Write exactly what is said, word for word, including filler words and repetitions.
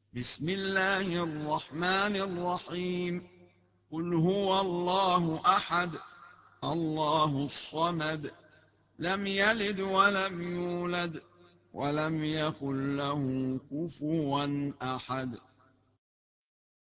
بسم الله الرحمن الرحيم. قل هو الله أحد الله الصمد لم يلد ولم يولد ولم يكن له كفوا أحد